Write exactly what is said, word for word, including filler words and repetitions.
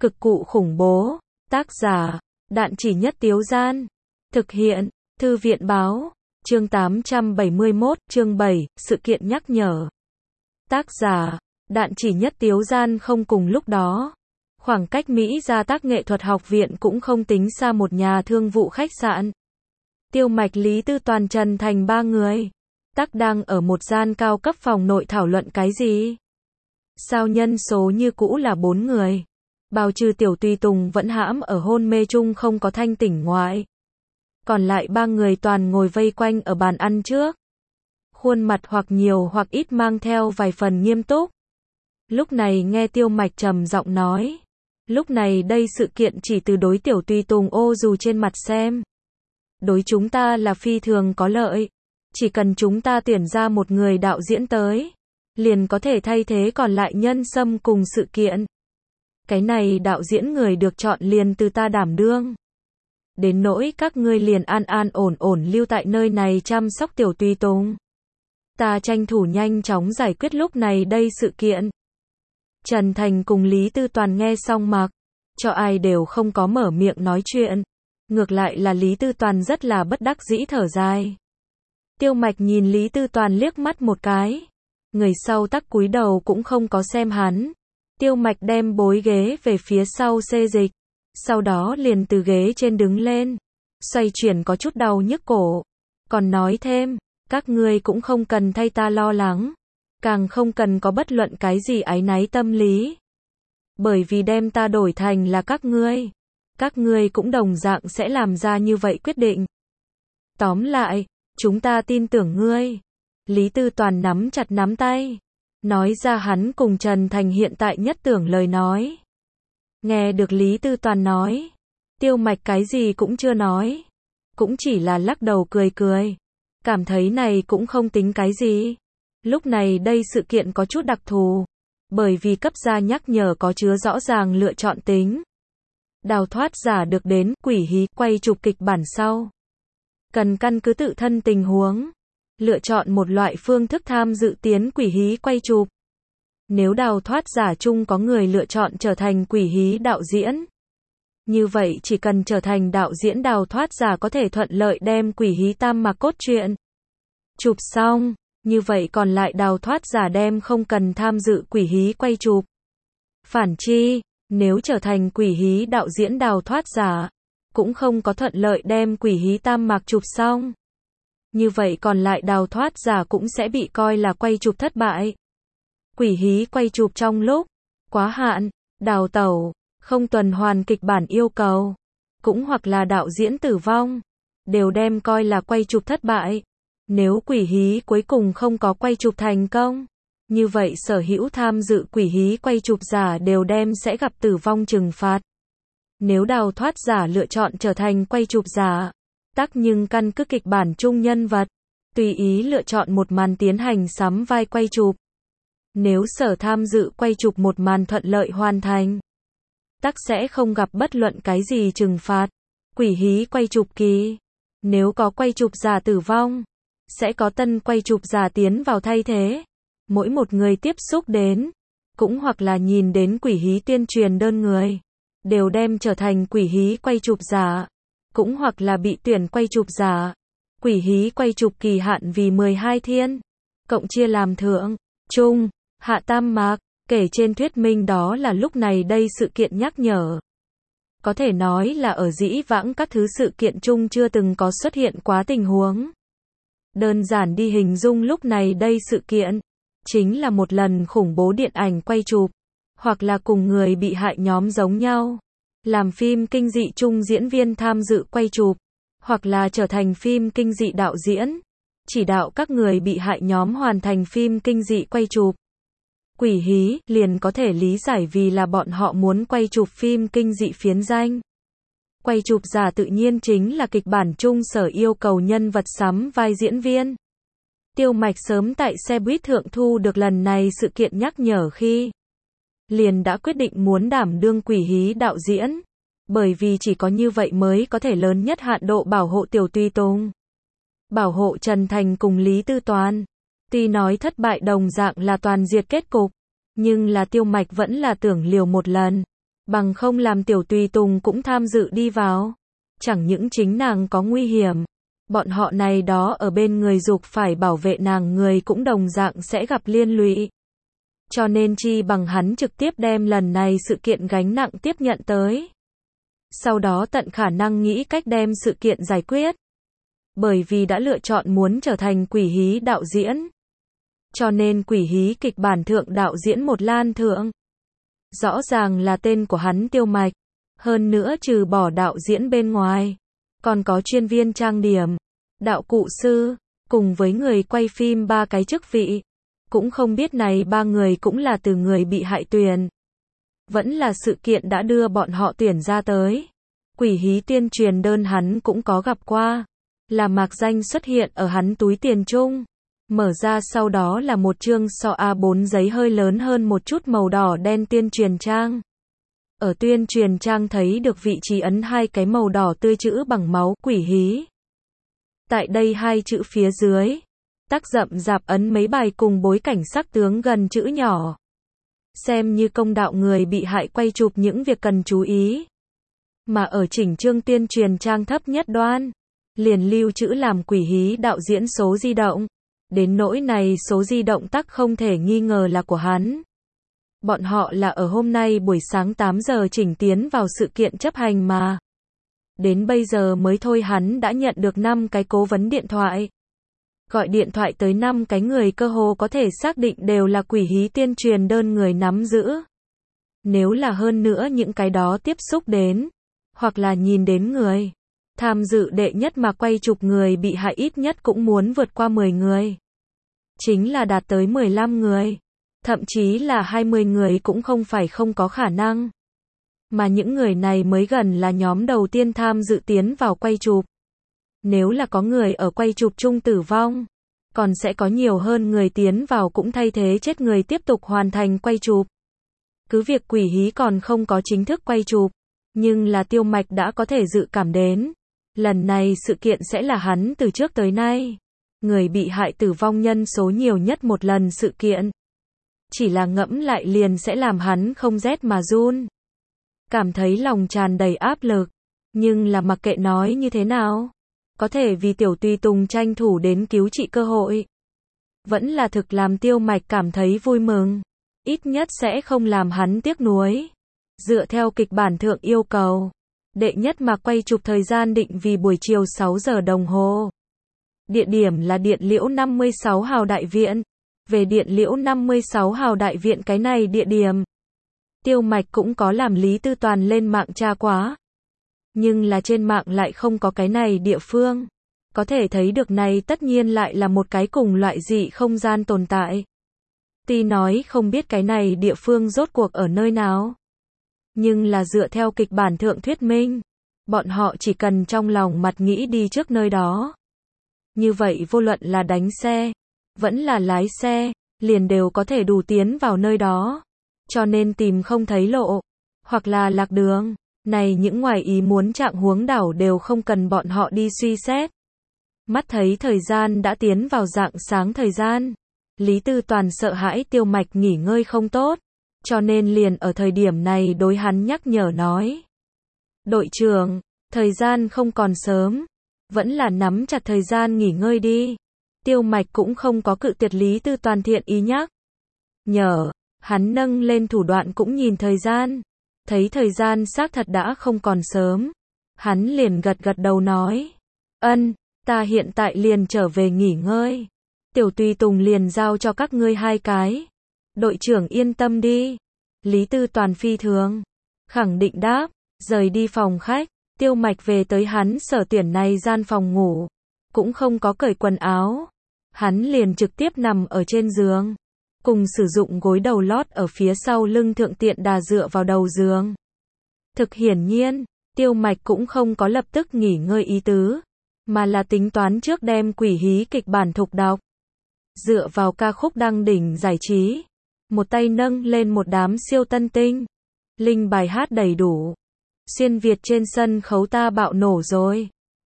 Cực cụ khủng bố. Tác giả, Đạn Chỉ Nhất Tiếu Gian. Thực hiện, Thư viện Báo. Chương tám trăm bảy mươi mốt, chương bảy, sự kiện nhắc nhở. Tác giả, Đạn Chỉ Nhất Tiếu Gian. Không cùng lúc đó, khoảng cách Mỹ Gia Tác Nghệ thuật học viện cũng không tính xa một nhà thương vụ khách sạn. Tiêu Mạch, Lý Tư Toàn, Trần Thành ba người Tắc đang ở một gian cao cấp phòng nội thảo luận cái gì? Sao nhân số như cũ là bốn người? Bào trừ Tiểu Tùy Tùng vẫn hãm ở hôn mê chung không có thanh tỉnh ngoại. Còn lại ba người toàn ngồi vây quanh ở bàn ăn trước. Khuôn mặt hoặc nhiều hoặc ít mang theo vài phần nghiêm túc. Lúc này nghe Tiêu Mạch trầm giọng nói. Lúc này đây sự kiện chỉ từ đối Tiểu Tùy Tùng ô dù trên mặt xem. Đối chúng ta là phi thường có lợi. Chỉ cần chúng ta tuyển ra một người đạo diễn tới, liền có thể thay thế còn lại nhân xâm cùng sự kiện. Cái này đạo diễn người được chọn liền từ ta đảm đương. Đến nỗi các ngươi liền an an ổn ổn lưu tại nơi này chăm sóc Tiểu Tùy Tùng. Ta tranh thủ nhanh chóng giải quyết lúc này đây sự kiện. Trần Thành cùng Lý Tư Toàn nghe xong mặc cho ai đều không có mở miệng nói chuyện. Ngược lại là Lý Tư Toàn rất là bất đắc dĩ thở dài. Tiêu Mạch nhìn Lý Tư Toàn liếc mắt một cái. Người sau tắc cúi đầu cũng không có xem hắn. Tiêu Mạch đem bối ghế về phía sau xê dịch. Sau đó liền từ ghế trên đứng lên. Xoay chuyển có chút đau nhức cổ. Còn nói thêm, các ngươi cũng không cần thay ta lo lắng. Càng không cần có bất luận cái gì áy náy tâm lý. Bởi vì đem ta đổi thành là các ngươi. Các ngươi cũng đồng dạng sẽ làm ra như vậy quyết định. Tóm lại, chúng ta tin tưởng ngươi. Lý Tư Toàn nắm chặt nắm tay. Nói ra hắn cùng Trần Thành hiện tại nhất tưởng lời nói. Nghe được Lý Tư Toàn nói. Tiêu Mạch cái gì cũng chưa nói. Cũng chỉ là lắc đầu cười cười. Cảm thấy này cũng không tính cái gì. Lúc này đây sự kiện có chút đặc thù. Bởi vì cấp gia nhắc nhở có chứa rõ ràng lựa chọn tính. Đào thoát giả được đến quỷ hí quay chụp kịch bản sau. Cần căn cứ tự thân tình huống. Lựa chọn một loại phương thức tham dự tiến quỷ hí quay chụp. Nếu đào thoát giả chung có người lựa chọn trở thành quỷ hí đạo diễn. Như vậy chỉ cần trở thành đạo diễn đào thoát giả có thể thuận lợi đem quỷ hí tam mạc cốt truyện chụp xong. Như vậy còn lại đào thoát giả đem không cần tham dự quỷ hí quay chụp. Phản chi, nếu trở thành quỷ hí đạo diễn đào thoát giả, cũng không có thuận lợi đem quỷ hí tam mạc chụp xong. Như vậy còn lại đào thoát giả cũng sẽ bị coi là quay chụp thất bại. Quỷ hí quay chụp trong lúc quá hạn, đào tẩu, không tuần hoàn kịch bản yêu cầu, cũng hoặc là đạo diễn tử vong, đều đem coi là quay chụp thất bại. Nếu quỷ hí cuối cùng không có quay chụp thành công, như vậy sở hữu tham dự quỷ hí quay chụp giả đều đem sẽ gặp tử vong trừng phạt. Nếu đào thoát giả lựa chọn trở thành quay chụp giả, tắc nhưng căn cứ kịch bản chung nhân vật, tùy ý lựa chọn một màn tiến hành sắm vai quay chụp. Nếu sở tham dự quay chụp một màn thuận lợi hoàn thành, tắc sẽ không gặp bất luận cái gì trừng phạt. Quỷ hí quay chụp kỳ, nếu có quay chụp giả tử vong, sẽ có tân quay chụp giả tiến vào thay thế. Mỗi một người tiếp xúc đến, cũng hoặc là nhìn đến quỷ hí tuyên truyền đơn người, đều đem trở thành quỷ hí quay chụp giả, cũng hoặc là bị tuyển quay chụp giả. Quỷ hí quay chụp kỳ hạn vì mười hai thiên, cộng chia làm thượng, trung, hạ tam mạc, kể trên thuyết minh đó là lúc này đây sự kiện nhắc nhở. Có thể nói là ở dĩ vãng các thứ sự kiện chung chưa từng có xuất hiện quá tình huống. Đơn giản đi hình dung lúc này đây sự kiện, chính là một lần khủng bố điện ảnh quay chụp, hoặc là cùng người bị hại nhóm giống nhau, làm phim kinh dị chung diễn viên tham dự quay chụp, hoặc là trở thành phim kinh dị đạo diễn, chỉ đạo các người bị hại nhóm hoàn thành phim kinh dị quay chụp. Quỷ hí liền có thể lý giải vì là bọn họ muốn quay chụp phim kinh dị phiến danh. Quay chụp giả tự nhiên chính là kịch bản chung sở yêu cầu nhân vật sắm vai diễn viên. Tiêu Mạch sớm tại xe buýt thượng thu được lần này sự kiện nhắc nhở khi liền đã quyết định muốn đảm đương quỷ hí đạo diễn, bởi vì chỉ có như vậy mới có thể lớn nhất hạn độ bảo hộ Tiểu Tùy Tùng, bảo hộ Trần Thành cùng Lý Tư Toàn. Tuy nói thất bại đồng dạng là toàn diệt kết cục, nhưng là Tiêu Mạch vẫn là tưởng liều một lần, bằng không làm tiểu tùy tùng cũng tham dự đi vào. Chẳng những chính nàng có nguy hiểm, bọn họ này đó ở bên người dục phải bảo vệ nàng người cũng đồng dạng sẽ gặp liên lụy. Cho nên chi bằng hắn trực tiếp đem lần này sự kiện gánh nặng tiếp nhận tới. Sau đó tận khả năng nghĩ cách đem sự kiện giải quyết. Bởi vì đã lựa chọn muốn trở thành quỷ hí đạo diễn. Cho nên quỷ hí kịch bản thượng đạo diễn một Lan Thượng. Rõ ràng là tên của hắn Tiêu Mạch. Hơn nữa trừ bỏ đạo diễn bên ngoài. Còn có chuyên viên trang điểm, đạo cụ sư, cùng với người quay phim ba cái chức vị. Cũng không biết này ba người cũng là từ người bị hại tuyển. Vẫn là sự kiện đã đưa bọn họ tuyển ra tới. Quỷ hí tuyên truyền đơn hắn cũng có gặp qua. Là mạc danh xuất hiện ở hắn túi tiền chung. Mở ra sau đó là một chương so A bốn giấy hơi lớn hơn một chút màu đỏ đen tuyên truyền trang. Ở tuyên truyền trang thấy được vị trí ấn hai cái màu đỏ tươi chữ bằng máu quỷ hí. Tại đây hai chữ phía dưới. Tác rậm rạp ấn mấy bài cùng bối cảnh sắc tướng gần chữ nhỏ. Xem như công đạo người bị hại quay chụp những việc cần chú ý. Mà ở chỉnh chương tuyên truyền trang thấp nhất đoan. Liền lưu chữ làm quỷ hí đạo diễn số di động. Đến nỗi này số di động tắc không thể nghi ngờ là của hắn. Bọn họ là ở hôm nay buổi sáng tám giờ chỉnh tiến vào sự kiện chấp hành mà. Đến bây giờ mới thôi hắn đã nhận được năm cái cố vấn điện thoại. Gọi điện thoại tới năm cái người cơ hồ có thể xác định đều là quỷ hí tuyên truyền đơn người nắm giữ. Nếu là hơn nữa những cái đó tiếp xúc đến, hoặc là nhìn đến người, tham dự đệ nhất mà quay chụp người bị hại ít nhất cũng muốn vượt qua mười người. Chính là đạt tới mười lăm người. Thậm chí là hai mươi người cũng không phải không có khả năng. Mà những người này mới gần là nhóm đầu tiên tham dự tiến vào quay chụp. Nếu là có người ở quay chụp chung tử vong, còn sẽ có nhiều hơn người tiến vào cũng thay thế chết người tiếp tục hoàn thành quay chụp. Cứ việc quỷ hí còn không có chính thức quay chụp, nhưng là Tiêu Mạch đã có thể dự cảm đến. Lần này sự kiện sẽ là hắn từ trước tới nay. Người bị hại tử vong nhân số nhiều nhất một lần sự kiện. Chỉ là ngẫm lại liền sẽ làm hắn không rét mà run. Cảm thấy lòng tràn đầy áp lực. Nhưng là mặc kệ nói như thế nào. Có thể vì tiểu tùy tùng tranh thủ đến cứu trị cơ hội. Vẫn là thực làm Tiêu Mạch cảm thấy vui mừng. Ít nhất sẽ không làm hắn tiếc nuối. Dựa theo kịch bản thượng yêu cầu. Đệ nhất mà quay chụp thời gian định vì buổi chiều sáu giờ đồng hồ. Địa điểm là Điện Liễu năm mươi sáu Hào Đại Viện. Về Điện Liễu năm mươi sáu Hào Đại Viện cái này địa điểm. Tiêu Mạch cũng có làm Lý Tư Toàn lên mạng tra quá. Nhưng là trên mạng lại không có cái này địa phương. Có thể thấy được này tất nhiên lại là một cái cùng loại dị không gian tồn tại. Tuy nói không biết cái này địa phương rốt cuộc ở nơi nào. Nhưng là dựa theo kịch bản thượng thuyết minh. Bọn họ chỉ cần trong lòng mặt nghĩ đi trước nơi đó. Như vậy vô luận là đánh xe, vẫn là lái xe, liền đều có thể đủ tiến vào nơi đó. Cho nên tìm không thấy lộ, hoặc là lạc đường, này những ngoài ý muốn trạng huống đảo đều không cần bọn họ đi suy xét. Mắt thấy thời gian đã tiến vào rạng sáng thời gian. Lý Tư Toàn sợ hãi Tiêu Mạch nghỉ ngơi không tốt, cho nên liền ở thời điểm này đối hắn nhắc nhở nói. Đội trưởng, thời gian không còn sớm. Vẫn là nắm chặt thời gian nghỉ ngơi đi. Tiêu Mạch cũng không có cự tuyệt Lý Tư Toàn thiện ý nhắc nhở. Hắn nâng lên thủ đoạn cũng nhìn thời gian. Thấy thời gian xác thật đã không còn sớm. Hắn liền gật gật đầu nói. Ân, ta hiện tại liền trở về nghỉ ngơi. Tiểu tùy tùng liền giao cho các ngươi hai cái. Đội trưởng yên tâm đi. Lý Tư Toàn phi thường khẳng định đáp, rời đi phòng khách. Tiêu Mạch về tới hắn sở tuyển này gian phòng ngủ. Cũng không có cởi quần áo. Hắn liền trực tiếp nằm ở trên giường. Cùng sử dụng gối đầu lót ở phía sau lưng thượng tiện đà dựa vào đầu giường. Thực hiển nhiên, Tiêu Mạch cũng không có lập tức nghỉ ngơi ý tứ. Mà là tính toán trước đem quỷ hí kịch bản thục đọc. Dựa vào ca khúc đăng đỉnh giải trí. Một tay nâng lên một đám siêu tân tinh. Linh bài hát đầy đủ. Xuyên Việt trên sân khấu ta bạo nổ rồi.